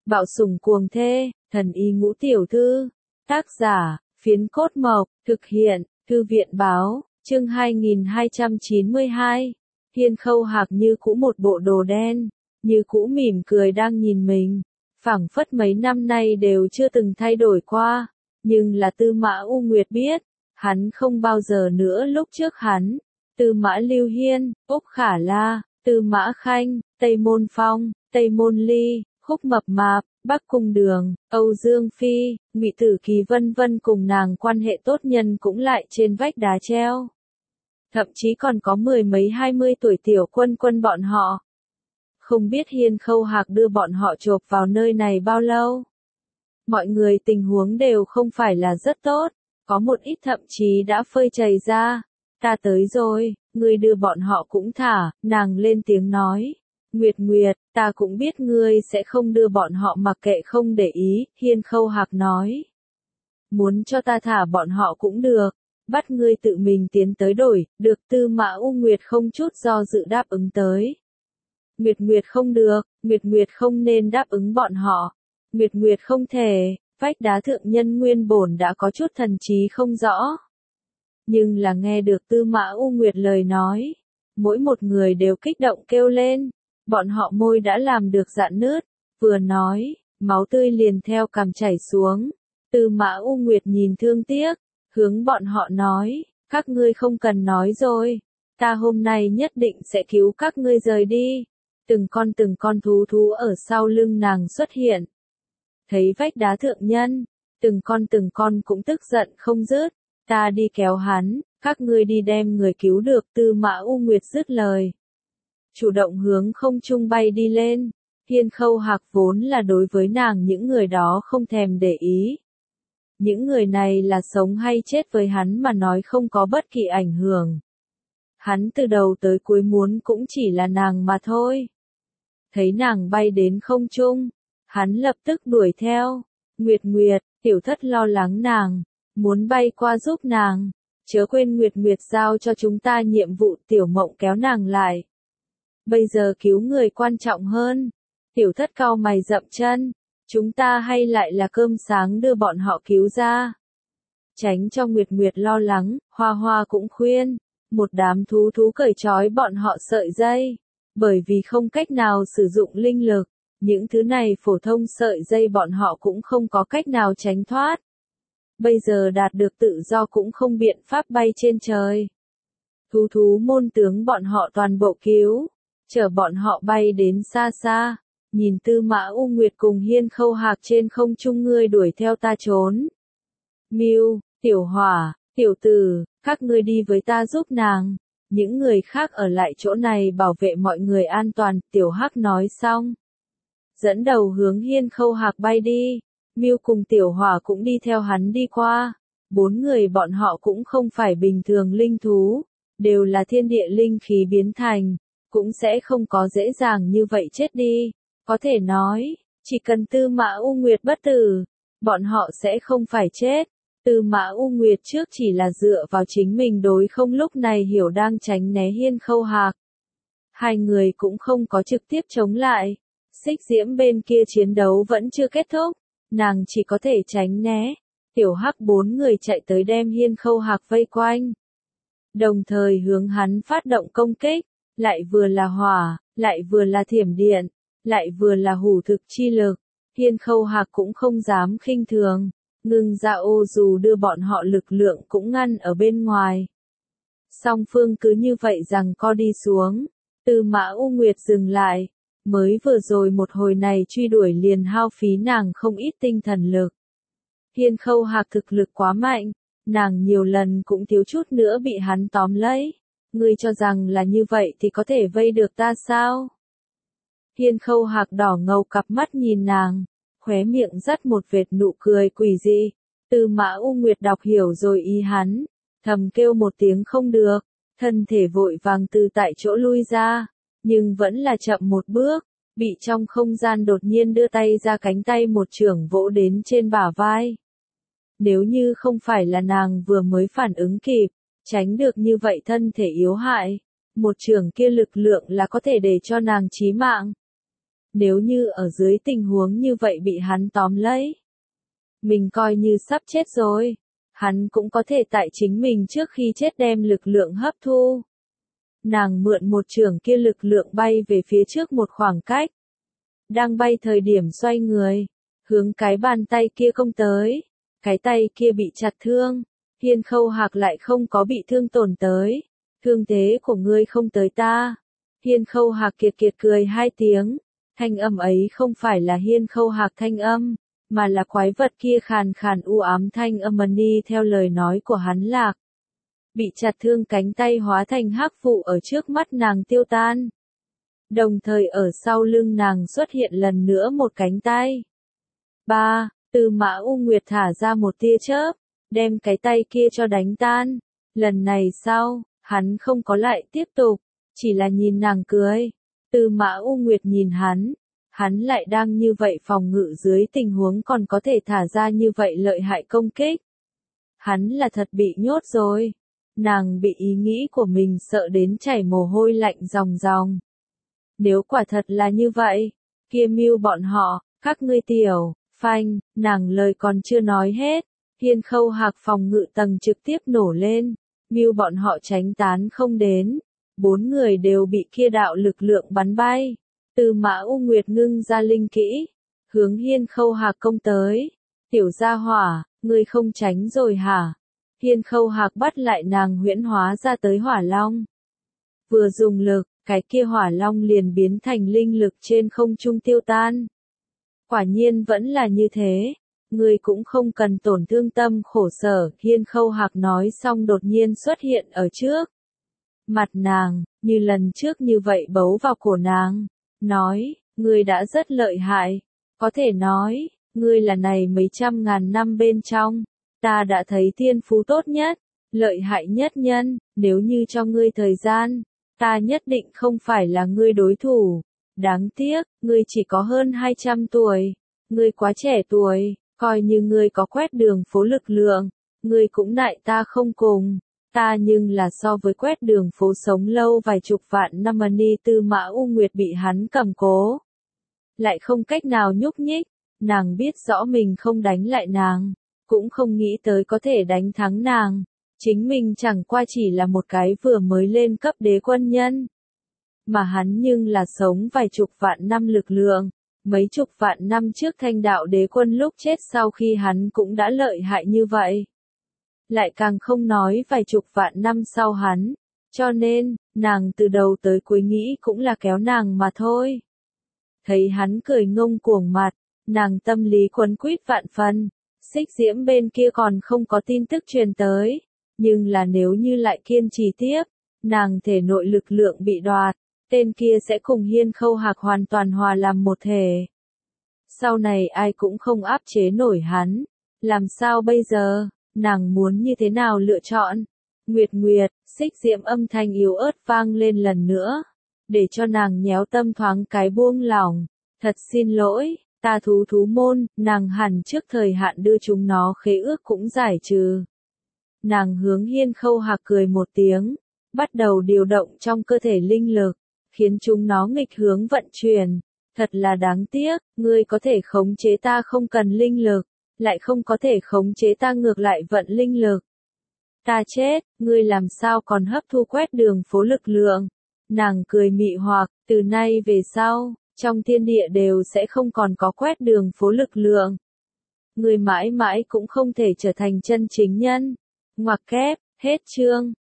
Bạo sủng cuồng thê, thần y ngũ tiểu thư. Tác giả, Phiến Cốt Mộc, thực hiện, Thư viện Báo, chương 2292. Hiên Khâu Hạc như cũ một bộ đồ đen, như cũ mỉm cười đang nhìn mình, phảng phất mấy năm nay đều chưa từng thay đổi qua, nhưng là Tư Mã U Nguyệt biết, hắn không bao giờ nữa lúc trước hắn, Tư Mã Lưu Hiên, Úc Khả La, Tư Mã Khanh, Tây Môn Phong, Tây Môn Ly, Khúc Mập Mạp, Bắc Cung Đường, Âu Dương Phi, Ngụy Tử Kỳ vân vân cùng nàng quan hệ tốt nhân cũng lại trên vách đá treo. Thậm chí còn có mười mấy 20 tuổi tiểu quân quân bọn họ. Không biết Hiên Khâu Hạc đưa bọn họ chộp vào nơi này bao lâu. Mọi người tình huống đều không phải là rất tốt, có một ít thậm chí đã phơi chày ra. Ta tới rồi, ngươi đưa bọn họ cũng thả, nàng lên tiếng nói. Nguyệt Nguyệt, ta cũng biết ngươi sẽ không đưa bọn họ mặc kệ không để ý, Hiên Khâu Hạc nói. Muốn cho ta thả bọn họ cũng được, bắt ngươi tự mình tiến tới đổi, được. Tư Mã U Nguyệt không chút do dự đáp ứng tới. Nguyệt Nguyệt không được, Nguyệt Nguyệt không nên đáp ứng bọn họ. Nguyệt Nguyệt không thể, vách đá thượng nhân nguyên bổn đã có chút thần trí không rõ. Nhưng là nghe được Tư Mã U Nguyệt lời nói, mỗi một người đều kích động kêu lên, bọn họ môi đã làm được rạn nứt, vừa nói, máu tươi liền theo cằm chảy xuống. Tư Mã U Nguyệt nhìn thương tiếc, hướng bọn họ nói, các ngươi không cần nói rồi, ta hôm nay nhất định sẽ cứu các ngươi rời đi. Từng con thú thú ở sau lưng nàng xuất hiện. Thấy vách đá thượng nhân, từng con cũng tức giận không dứt, ta đi kéo hắn, các ngươi đi đem người cứu được. Tư Mã U Nguyệt dứt lời. Chủ động hướng không trung bay đi lên, Hiên Khâu Hạc vốn là đối với nàng những người đó không thèm để ý. Những người này là sống hay chết với hắn mà nói không có bất kỳ ảnh hưởng. Hắn từ đầu tới cuối muốn cũng chỉ là nàng mà thôi. Thấy nàng bay đến không trung, hắn lập tức đuổi theo. Nguyệt Nguyệt, tiểu thất lo lắng nàng, muốn bay qua giúp nàng. Chớ quên Nguyệt Nguyệt giao cho chúng ta nhiệm vụ. Tiểu Mộng kéo nàng lại. Bây giờ cứu người quan trọng hơn. Tiểu thất cau mày dậm chân. Chúng ta hay lại là cơm sáng đưa bọn họ cứu ra. Tránh cho Nguyệt Nguyệt lo lắng, Hoa Hoa cũng khuyên. Một đám thú thú cởi trói bọn họ sợi dây. Bởi vì không cách nào sử dụng linh lực, những thứ này phổ thông sợi dây bọn họ cũng không có cách nào tránh thoát. Bây giờ đạt được tự do cũng không biện pháp bay trên trời. Thú thú môn tướng bọn họ toàn bộ cứu, chở bọn họ bay đến xa xa, nhìn Tư Mã U Nguyệt cùng Hiên Khâu Hạc trên không trung, ngươi đuổi theo ta trốn. Miu, Tiểu Hỏa, Tiểu Tử, các ngươi đi với ta giúp nàng. Những người khác ở lại chỗ này bảo vệ mọi người an toàn. Tiểu Hắc nói xong, dẫn đầu hướng Hiên Khâu Hạc bay đi. Miu cùng Tiểu Hỏa cũng đi theo hắn đi qua. Bốn người bọn họ cũng không phải bình thường linh thú, đều là thiên địa linh khí biến thành, cũng sẽ không có dễ dàng như vậy chết đi. Có thể nói, chỉ cần Tư Mã U Nguyệt bất tử, bọn họ sẽ không phải chết. Tư Mã U Nguyệt trước chỉ là dựa vào chính mình đối không, lúc này hiểu đang tránh né Hiên Khâu Hạc. Hai người cũng không có trực tiếp chống lại. Xích Diễm bên kia chiến đấu vẫn chưa kết thúc, nàng chỉ có thể tránh né. Tiểu Hắc bốn người chạy tới đem Hiên Khâu Hạc vây quanh. Đồng thời hướng hắn phát động công kích, lại vừa là hỏa, lại vừa là thiểm điện, lại vừa là hủ thực chi lực. Hiên Khâu Hạc cũng không dám khinh thường. Ngưng Dạ Ô dù đưa bọn họ lực lượng cũng ngăn ở bên ngoài. Song phương cứ như vậy rằng co đi xuống. Tư Mã U Nguyệt dừng lại. Mới vừa rồi một hồi này truy đuổi liền hao phí nàng không ít tinh thần lực. Hiên Khâu Hạc thực lực quá mạnh. Nàng nhiều lần cũng thiếu chút nữa bị hắn tóm lấy. Ngươi cho rằng là như vậy thì có thể vây được ta sao? Hiên Khâu Hạc đỏ ngầu cặp mắt nhìn nàng. Khóe miệng dắt một vệt nụ cười quỷ dị. Tư Mã U Nguyệt đọc hiểu rồi ý hắn, thầm kêu một tiếng không được, thân thể vội vàng từ tại chỗ lui ra, nhưng vẫn là chậm một bước, bị trong không gian đột nhiên đưa tay ra cánh tay một chưởng vỗ đến trên bả vai. Nếu như không phải là nàng vừa mới phản ứng kịp, tránh được như vậy thân thể yếu hại, một chưởng kia lực lượng là có thể để cho nàng chí mạng. Nếu như ở dưới tình huống như vậy bị hắn tóm lấy, mình coi như sắp chết rồi. Hắn cũng có thể tại chính mình trước khi chết đem lực lượng hấp thu. Nàng mượn một chưởng kia lực lượng bay về phía trước một khoảng cách. Đang bay thời điểm xoay người, hướng cái bàn tay kia công tới. Cái tay kia bị chặt thương. Hiên Khâu Hạc lại không có bị thương tổn tới. Thương thế của ngươi không tới ta. Hiên Khâu Hạc kiệt kiệt cười hai tiếng. Thanh âm ấy không phải là Hiên Khâu Hạc thanh âm, mà là quái vật kia khàn khàn u ám thanh âm ni theo lời nói của hắn lạc. Bị chặt thương cánh tay hóa thành hắc vụ ở trước mắt nàng tiêu tan. Đồng thời ở sau lưng nàng xuất hiện lần nữa một cánh tay. Tư Mã U Nguyệt thả ra một tia chớp, đem cái tay kia cho đánh tan. Lần này sau, hắn không có lại tiếp tục, chỉ là nhìn nàng cười. Tư Mã U Nguyệt nhìn hắn lại đang như vậy phòng ngự dưới tình huống còn có thể thả ra như vậy lợi hại công kích. Hắn là thật bị nhốt rồi. Nàng bị ý nghĩ của mình sợ đến chảy mồ hôi lạnh ròng ròng. Nếu quả thật là như vậy, kia mưu bọn họ, các ngươi tiểu, phanh, nàng lời còn chưa nói hết. Hiên Khâu Hạc phòng ngự tầng trực tiếp nổ lên, mưu bọn họ tránh tán không đến. 4 người đều bị kia đạo lực lượng bắn bay. Tư Mã U Nguyệt ngưng ra linh kỹ, hướng Hiên Khâu Hạc công tới. Tiểu gia hỏa, ngươi không tránh rồi hả? Hiên Khâu Hạc bắt lại nàng huyễn hóa ra tới hỏa long. Vừa dùng lực, cái kia hỏa long liền biến thành linh lực trên không trung tiêu tan. Quả nhiên vẫn là như thế. Ngươi cũng không cần tổn thương tâm khổ sở. Hiên Khâu Hạc nói xong đột nhiên xuất hiện ở trước mặt nàng, như lần trước như vậy bấu vào cổ nàng. Nói, ngươi đã rất lợi hại. Có thể nói, ngươi là này mấy trăm ngàn năm bên trong. Ta đã thấy thiên phú tốt nhất, lợi hại nhất nhân. Nếu như cho ngươi thời gian, ta nhất định không phải là ngươi đối thủ. Đáng tiếc, ngươi chỉ có hơn 200 tuổi. Ngươi quá trẻ tuổi, coi như ngươi có quét đường phố lực lượng. Ngươi cũng nại ta không cùng. Ta nhưng là so với quét đường phố sống lâu vài chục vạn năm ni. Tư Mã U Nguyệt bị hắn cầm cố. Lại không cách nào nhúc nhích. Nàng biết rõ mình không đánh lại nàng. Cũng không nghĩ tới có thể đánh thắng nàng. Chính mình chẳng qua chỉ là một cái vừa mới lên cấp đế quân nhân. Mà hắn nhưng là sống vài chục vạn năm lực lượng. Mấy chục vạn năm trước Thanh Đạo đế quân lúc chết sau khi hắn cũng đã lợi hại như vậy. Lại càng không nói vài chục vạn năm sau hắn. Cho nên, nàng từ đầu tới cuối nghĩ cũng là kéo nàng mà thôi. Thấy hắn cười ngông cuồng mặt, nàng tâm lý quấn quýt vạn phần. Xích Diễm bên kia còn không có tin tức truyền tới. Nhưng là nếu như lại kiên trì tiếp, nàng thể nội lực lượng bị đoạt, tên kia sẽ cùng Hiên Khâu Hạc hoàn toàn hòa làm một thể. Sau này ai cũng không áp chế nổi hắn. Làm sao bây giờ? Nàng muốn như thế nào lựa chọn? Nguyệt Nguyệt, Xích Diễm âm thanh yếu ớt vang lên lần nữa. Để cho nàng nhéo tâm thoáng cái buông lỏng. Thật xin lỗi, ta thú môn, nàng hẳn trước thời hạn đưa chúng nó khế ước cũng giải trừ. Nàng hướng Hiên Khâu Hạc cười một tiếng. Bắt đầu điều động trong cơ thể linh lực. Khiến chúng nó nghịch hướng vận chuyển. Thật là đáng tiếc, ngươi có thể khống chế ta không cần linh lực. Lại không có thể khống chế ta ngược lại vận linh lực. Ta chết, ngươi làm sao còn hấp thu quét đường phố lực lượng. Nàng cười mị hoặc, từ nay về sau, trong thiên địa đều sẽ không còn có quét đường phố lực lượng. Ngươi mãi mãi cũng không thể trở thành chân chính nhân. Ngoặc kép, hết chương.